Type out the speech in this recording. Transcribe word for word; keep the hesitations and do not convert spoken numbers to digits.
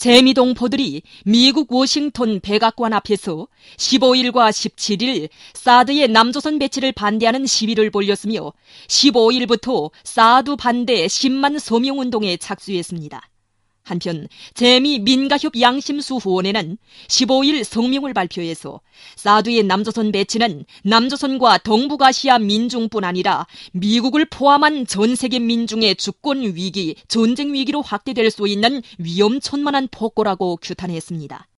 재미동포들이 미국 워싱턴 백악관 앞에서 십오일과 십칠일 사드의 남조선 배치를 반대하는 시위를 벌였으며 십오일부터 사드 반대 십만 서명운동에 착수했습니다. 한편 재미 민가협 양심수 후원회는 십오일 성명을 발표해서 사드의 남조선 배치는 남조선과 동북아시아 민중뿐 아니라 미국을 포함한 전 세계 민중의 주권 위기, 전쟁 위기로 확대될 수 있는 위험천만한 폭거라고 규탄했습니다.